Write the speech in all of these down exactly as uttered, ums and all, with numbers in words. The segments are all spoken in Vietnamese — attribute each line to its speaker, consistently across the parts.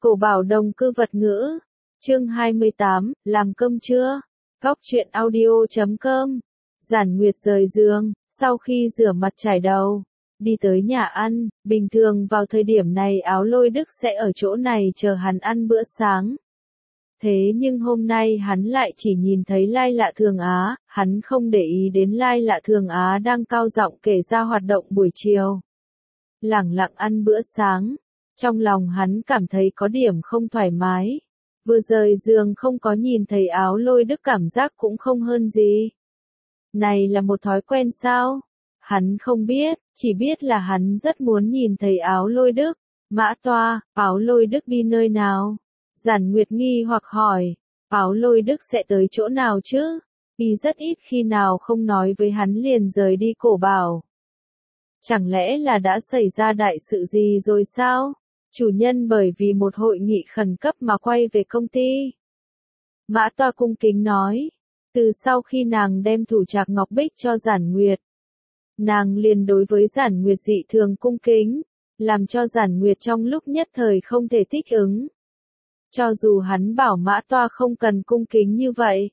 Speaker 1: Cổ bảo đồng cư vật ngữ. Chương hai mươi tám, làm cơm trưa. Góc truyện audio chấm com. Giản Nguyệt rời giường, sau khi rửa mặt chải đầu, đi tới nhà ăn. Bình thường vào thời điểm này Áo Lôi Đức sẽ ở chỗ này chờ hắn ăn bữa sáng. Thế nhưng hôm nay hắn lại chỉ nhìn thấy Lai Lạ Thường Á, hắn không để ý đến Lai Lạ Thường Á đang cao giọng kể ra hoạt động buổi chiều. Lẳng lặng ăn bữa sáng, trong lòng hắn cảm thấy có điểm không thoải mái. Vừa rời giường không có nhìn thấy Áo Lôi Đức cảm giác cũng không hơn gì. Này là một thói quen sao? Hắn không biết, chỉ biết là hắn rất muốn nhìn thấy Áo Lôi Đức. Mã Toa, Áo Lôi Đức đi nơi nào? Giản Nguyệt nghi hoặc hỏi, Áo Lôi Đức sẽ tới chỗ nào chứ? Y rất ít khi nào không nói với hắn liền rời đi Cổ Bảo. Chẳng lẽ là đã xảy ra đại sự gì rồi sao? Chủ nhân bởi vì một hội nghị khẩn cấp mà quay về công ty. Mã Toa cung kính nói, từ sau khi nàng đem thủ trạc ngọc bích cho Giản Nguyệt, nàng liền đối với Giản Nguyệt dị thường cung kính, làm cho Giản Nguyệt trong lúc nhất thời không thể thích ứng. Cho dù hắn bảo Mã Toa không cần cung kính như vậy,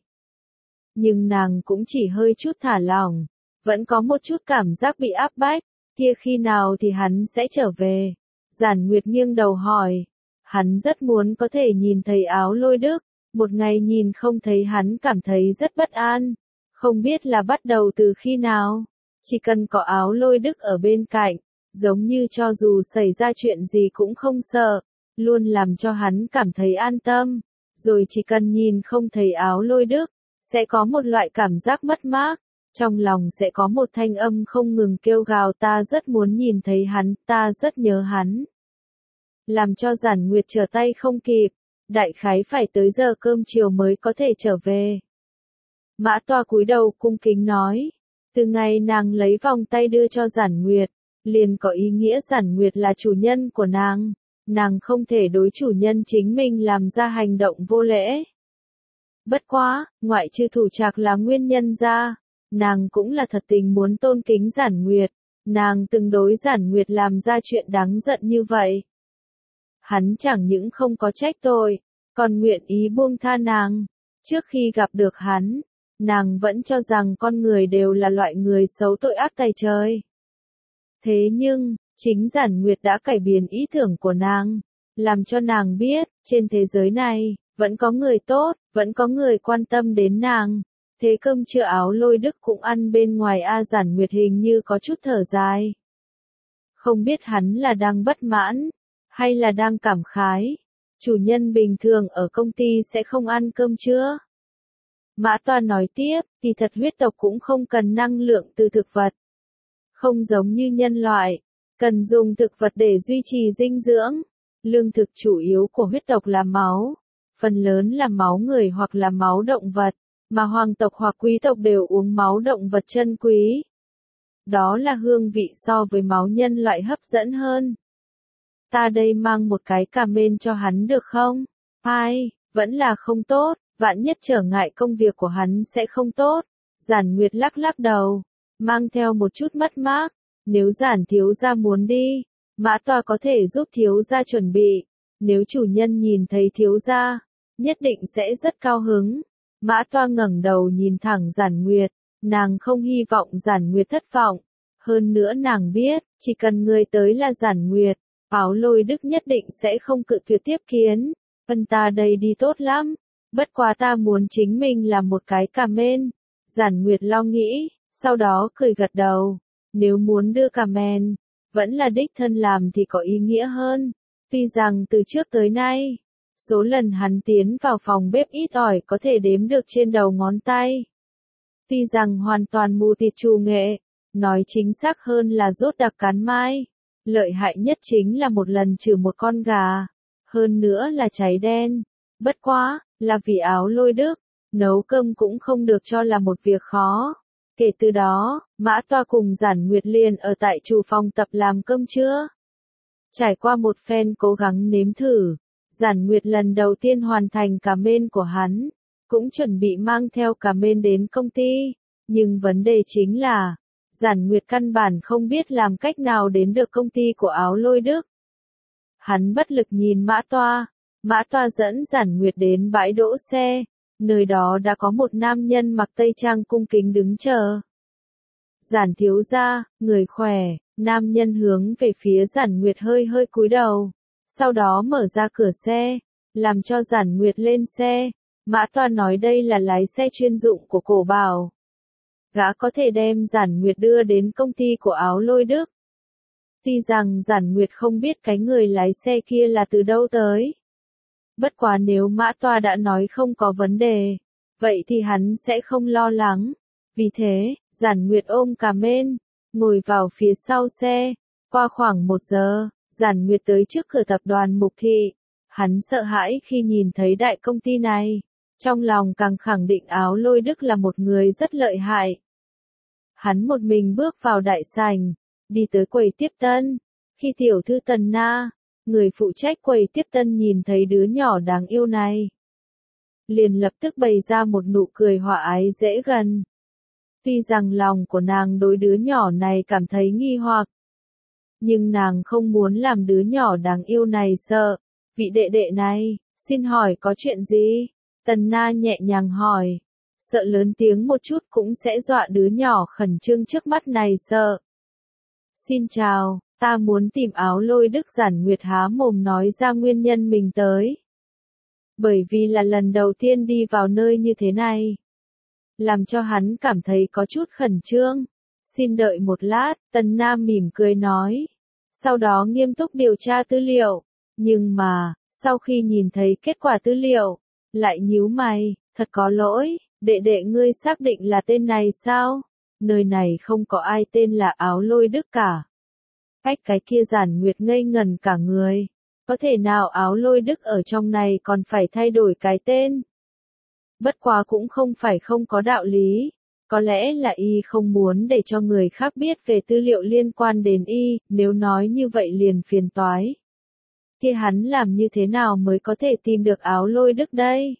Speaker 1: nhưng nàng cũng chỉ hơi chút thả lỏng, vẫn có một chút cảm giác bị áp bách, kia khi nào thì hắn sẽ trở về. Giản Nguyệt nghiêng đầu hỏi, hắn rất muốn có thể nhìn thấy Áo Lôi Đức, một ngày nhìn không thấy hắn cảm thấy rất bất an, không biết là bắt đầu từ khi nào, chỉ cần có Áo Lôi Đức ở bên cạnh, giống như cho dù xảy ra chuyện gì cũng không sợ, luôn làm cho hắn cảm thấy an tâm, rồi chỉ cần nhìn không thấy Áo Lôi Đức, sẽ có một loại cảm giác mất mát, trong lòng sẽ có một thanh âm không ngừng kêu gào ta rất muốn nhìn thấy hắn, ta rất nhớ hắn. Làm cho Giản Nguyệt trở tay không kịp, đại khái phải tới giờ cơm chiều mới có thể trở về. Mã Toa cúi đầu cung kính nói, từ ngày nàng lấy vòng tay đưa cho Giản Nguyệt, liền có ý nghĩa Giản Nguyệt là chủ nhân của nàng, nàng không thể đối chủ nhân chính mình làm ra hành động vô lễ. Bất quá, ngoại trừ thủ trạc là nguyên nhân ra, nàng cũng là thật tình muốn tôn kính Giản Nguyệt, nàng từng đối Giản Nguyệt làm ra chuyện đáng giận như vậy. Hắn chẳng những không có trách tội, còn nguyện ý buông tha nàng. Trước khi gặp được hắn, nàng vẫn cho rằng con người đều là loại người xấu tội ác tày trời. Thế nhưng, chính Giản Nguyệt đã cải biến ý tưởng của nàng, làm cho nàng biết, trên thế giới này, vẫn có người tốt, vẫn có người quan tâm đến nàng. Thế cơm trưa Áo Lôi Đức cũng ăn bên ngoài a Giản Nguyệt hình như có chút thở dài. Không biết hắn là đang bất mãn, hay là đang cảm khái. Chủ nhân bình thường ở công ty sẽ không ăn cơm trưa. Mã Toa nói tiếp, kỳ thật huyết tộc cũng không cần năng lượng từ thực vật. Không giống như nhân loại, cần dùng thực vật để duy trì dinh dưỡng. Lương thực chủ yếu của huyết tộc là máu, phần lớn là máu người hoặc là máu động vật, mà hoàng tộc hoặc quý tộc đều uống máu động vật chân quý. Đó là hương vị so với máu nhân loại hấp dẫn hơn. Ta đây mang một cái cà mên cho hắn được không? Ai, vẫn là không tốt, vạn nhất trở ngại công việc của hắn sẽ không tốt. Giản Nguyệt lắc lắc đầu, mang theo một chút mất mát, nếu Giản thiếu gia muốn đi, Mã Toa có thể giúp thiếu gia chuẩn bị, nếu chủ nhân nhìn thấy thiếu gia, nhất định sẽ rất cao hứng. Mã Toa ngẩng đầu nhìn thẳng Giản Nguyệt, nàng không hy vọng Giản Nguyệt thất vọng, hơn nữa nàng biết, chỉ cần người tới là Giản Nguyệt, Áo Lôi Đức nhất định sẽ không cự tuyệt tiếp kiến. Vân ta đây đi tốt lắm, bất quá ta muốn chính mình làm một cái cà mên. Giản Nguyệt lo nghĩ, sau đó cười gật đầu, nếu muốn đưa cà mên, vẫn là đích thân làm thì có ý nghĩa hơn. Tuy rằng từ trước tới nay, số lần hắn tiến vào phòng bếp ít ỏi có thể đếm được trên đầu ngón tay. Tuy rằng hoàn toàn mù tịt trù nghệ, nói chính xác hơn là rốt đặc cán mai. Lợi hại nhất chính là một lần trừ một con gà, hơn nữa là cháy đen. Bất quá, là vì Áo Lôi Đức, nấu cơm cũng không được cho là một việc khó. Kể từ đó, Mã Toa cùng Giản Nguyệt liền ở tại chủ phòng tập làm cơm trưa. Trải qua một phen cố gắng nếm thử, Giản Nguyệt lần đầu tiên hoàn thành cà mên của hắn, cũng chuẩn bị mang theo cà mên đến công ty, nhưng vấn đề chính là, Giản Nguyệt căn bản không biết làm cách nào đến được công ty của Áo Lôi Đức. Hắn bất lực nhìn Mã Toa, Mã Toa dẫn Giản Nguyệt đến bãi đỗ xe, nơi đó đã có một nam nhân mặc tây trang cung kính đứng chờ. Giản thiếu gia, người khỏe, nam nhân hướng về phía Giản Nguyệt hơi hơi cúi đầu, sau đó mở ra cửa xe, làm cho Giản Nguyệt lên xe. Mã Toa nói đây là lái xe chuyên dụng của Cổ Bảo. Gã có thể đem Giản Nguyệt đưa đến công ty của Áo Lôi Đức. Tuy rằng Giản Nguyệt không biết cái người lái xe kia là từ đâu tới. Bất quá nếu Mã Toa đã nói không có vấn đề, vậy thì hắn sẽ không lo lắng. Vì thế, Giản Nguyệt ôm cà mên, ngồi vào phía sau xe. Qua khoảng một giờ, Giản Nguyệt tới trước cửa tập đoàn Mục Thị. Hắn sợ hãi khi nhìn thấy đại công ty này. Trong lòng càng khẳng định Áo Lôi Đức là một người rất lợi hại. Hắn một mình bước vào đại sảnh, đi tới quầy tiếp tân. Khi tiểu thư Tần Na, người phụ trách quầy tiếp tân nhìn thấy đứa nhỏ đáng yêu này, liền lập tức bày ra một nụ cười hòa ái dễ gần. Tuy rằng lòng của nàng đối đứa nhỏ này cảm thấy nghi hoặc, nhưng nàng không muốn làm đứa nhỏ đáng yêu này sợ. Vị đệ đệ này, xin hỏi có chuyện gì? Tần Na nhẹ nhàng hỏi, sợ lớn tiếng một chút cũng sẽ dọa đứa nhỏ khẩn trương trước mắt này sợ. Xin chào, ta muốn tìm Áo Lôi Đức. Giản Nguyệt há mồm nói ra nguyên nhân mình tới. Bởi vì là lần đầu tiên đi vào nơi như thế này, làm cho hắn cảm thấy có chút khẩn trương. Xin đợi một lát, Tần Na mỉm cười nói. Sau đó nghiêm túc điều tra tư liệu. Nhưng mà, sau khi nhìn thấy kết quả tư liệu, lại nhíu mày, thật có lỗi, đệ đệ ngươi xác định là tên này sao? Nơi này không có ai tên là Áo Lôi Đức cả. Cách cái kia Giản Nguyệt ngây ngần cả người. Có thể nào Áo Lôi Đức ở trong này còn phải thay đổi cái tên? Bất quá cũng không phải không có đạo lý. Có lẽ là y không muốn để cho người khác biết về tư liệu liên quan đến y, nếu nói như vậy liền phiền toái. Kia hắn làm như thế nào mới có thể tìm được Áo Lôi Đức đây?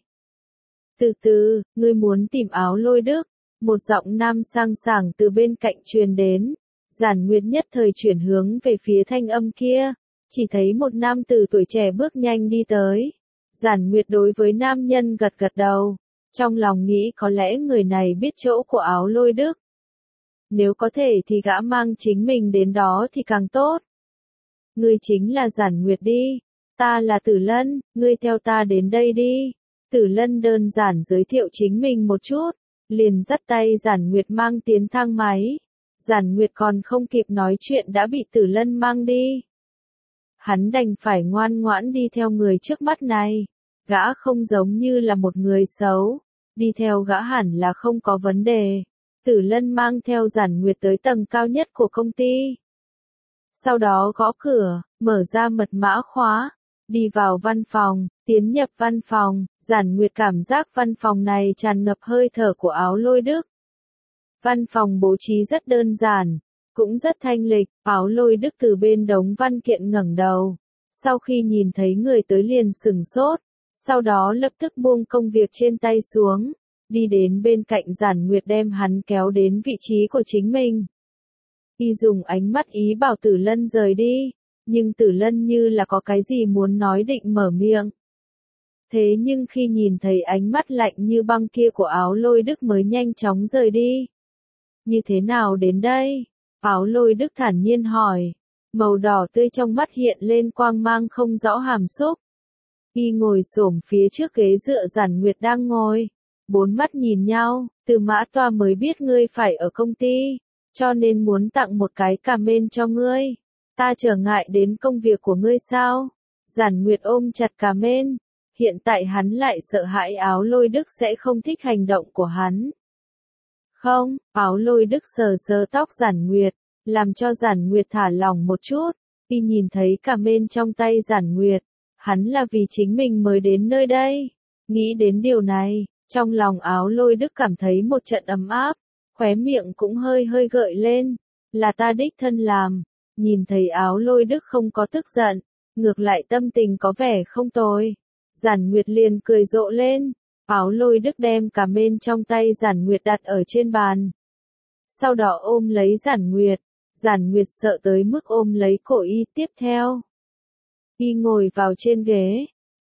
Speaker 1: Từ từ, ngươi muốn tìm Áo Lôi Đức? Một giọng nam sang sảng từ bên cạnh truyền đến. Giản Nguyệt nhất thời chuyển hướng về phía thanh âm kia, chỉ thấy một nam tử tuổi trẻ bước nhanh đi tới. Giản Nguyệt đối với nam nhân gật gật đầu, trong lòng nghĩ có lẽ người này biết chỗ của Áo Lôi Đức. Nếu có thể thì gã mang chính mình đến đó thì càng tốt. Ngươi chính là Giản Nguyệt đi, ta là Tử Lân, ngươi theo ta đến đây đi. Tử Lân đơn giản giới thiệu chính mình một chút, liền dắt tay Giản Nguyệt mang tiến thang máy. Giản Nguyệt còn không kịp nói chuyện đã bị Tử Lân mang đi. Hắn đành phải ngoan ngoãn đi theo người trước mắt này. Gã không giống như là một người xấu, đi theo gã hẳn là không có vấn đề. Tử Lân mang theo Giản Nguyệt tới tầng cao nhất của công ty. Sau đó gõ cửa, mở ra mật mã khóa, đi vào văn phòng, tiến nhập văn phòng. Giản Nguyệt cảm giác văn phòng này tràn ngập hơi thở của Áo Lôi Đức. Văn phòng bố trí rất đơn giản, cũng rất thanh lịch. Áo Lôi Đức từ bên đống văn kiện ngẩng đầu, sau khi nhìn thấy người tới liền sửng sốt, sau đó lập tức buông công việc trên tay xuống, đi đến bên cạnh Giản Nguyệt đem hắn kéo đến vị trí của chính mình. Y dùng ánh mắt ý bảo Tử Lân rời đi, nhưng Tử Lân như là có cái gì muốn nói định mở miệng. Thế nhưng khi nhìn thấy ánh mắt lạnh như băng kia của Áo Lôi Đức mới nhanh chóng rời đi. Như thế nào đến đây? Áo Lôi Đức thản nhiên hỏi. Màu đỏ tươi trong mắt hiện lên quang mang không rõ hàm xúc. Y ngồi xổm phía trước ghế dựa Giản Nguyệt đang ngồi. Bốn mắt nhìn nhau, từ Mã Toa mới biết ngươi phải ở công ty, cho nên muốn tặng một cái cà mên cho ngươi. Ta trở ngại đến công việc của ngươi sao? Giản Nguyệt ôm chặt cà mên. Hiện tại hắn lại sợ hãi Áo Lôi Đức sẽ không thích hành động của hắn. Không, Áo Lôi Đức sờ sờ tóc Giản Nguyệt, làm cho Giản Nguyệt thả lỏng một chút. Y nhìn thấy cà mên trong tay Giản Nguyệt, hắn là vì chính mình mới đến nơi đây. Nghĩ đến điều này, trong lòng Áo Lôi Đức cảm thấy một trận ấm áp, khóe miệng cũng hơi hơi gợi lên. Là ta đích thân làm. Nhìn thấy Áo Lôi Đức không có tức giận, ngược lại tâm tình có vẻ không tồi. Giản Nguyệt liền cười rộ lên. Áo Lôi Đức đem cà mên trong tay Giản Nguyệt đặt ở trên bàn. Sau đó ôm lấy Giản Nguyệt. Giản Nguyệt sợ tới mức ôm lấy cổ y. Tiếp theo, y ngồi vào trên ghế.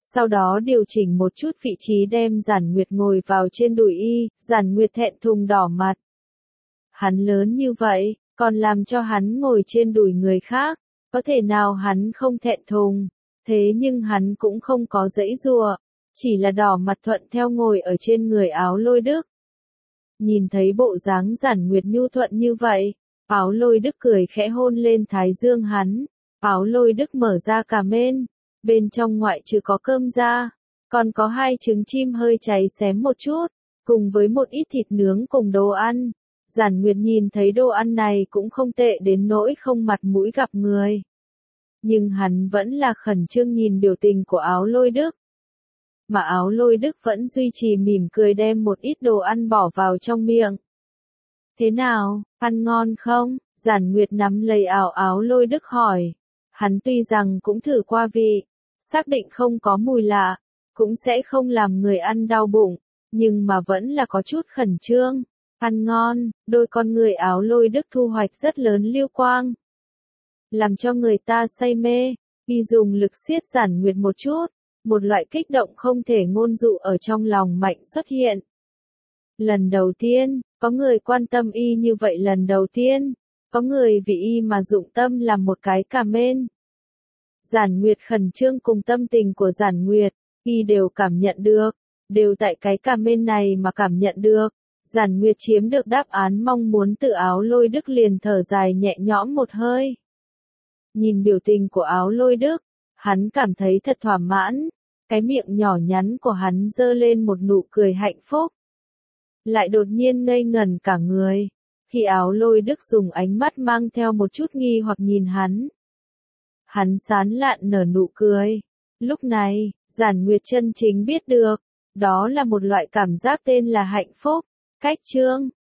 Speaker 1: sau đó điều chỉnh một chút vị trí đem Giản Nguyệt ngồi vào trên đùi y, Giản Nguyệt thẹn thùng đỏ mặt. Hắn lớn như vậy, còn làm cho hắn ngồi trên đùi người khác, có thể nào hắn không thẹn thùng, thế nhưng hắn cũng không có giãy giụa, chỉ là đỏ mặt thuận theo ngồi ở trên người Áo Lôi Đức. Nhìn thấy bộ dáng Giản Nguyệt nhu thuận như vậy, Áo Lôi Đức cười khẽ hôn lên thái dương hắn, Áo Lôi Đức mở ra cà mên, bên trong ngoại trừ có cơm ra, còn có hai trứng chim hơi cháy xém một chút, cùng với một ít thịt nướng cùng đồ ăn. Giản Nguyệt nhìn thấy đồ ăn này cũng không tệ đến nỗi không mặt mũi gặp người. Nhưng hắn vẫn là khẩn trương nhìn biểu tình của Áo Lôi Đức. Mà Áo Lôi Đức vẫn duy trì mỉm cười đem một ít đồ ăn bỏ vào trong miệng. Thế nào, ăn ngon không? Giản Nguyệt nắm lấy áo Áo Lôi Đức hỏi. Hắn tuy rằng cũng thử qua vị, xác định không có mùi lạ, cũng sẽ không làm người ăn đau bụng, nhưng mà vẫn là có chút khẩn trương. Ăn ngon, đôi con người Áo Lôi Đức thu hoạch rất lớn lưu quang. Làm cho người ta say mê, y dùng lực siết Giản Nguyệt một chút, một loại kích động không thể ngôn dụ ở trong lòng mạnh xuất hiện. Lần đầu tiên, có người quan tâm y như vậy lần đầu tiên, có người vì y mà dụng tâm làm một cái cà mên. Giản Nguyệt khẩn trương cùng tâm tình của Giản Nguyệt, y đều cảm nhận được, đều tại cái cà mên này mà cảm nhận được. Giản Nguyệt chiếm được đáp án mong muốn từ Áo Lôi Đức liền thở dài nhẹ nhõm một hơi. Nhìn biểu tình của Áo Lôi Đức, hắn cảm thấy thật thỏa mãn, cái miệng nhỏ nhắn của hắn giơ lên một nụ cười hạnh phúc. Lại đột nhiên ngây ngẩn cả người, khi Áo Lôi Đức dùng ánh mắt mang theo một chút nghi hoặc nhìn hắn. Hắn sán lạn nở nụ cười. Lúc này, Giản Nguyệt chân chính biết được, đó là một loại cảm giác tên là hạnh phúc. Cách chương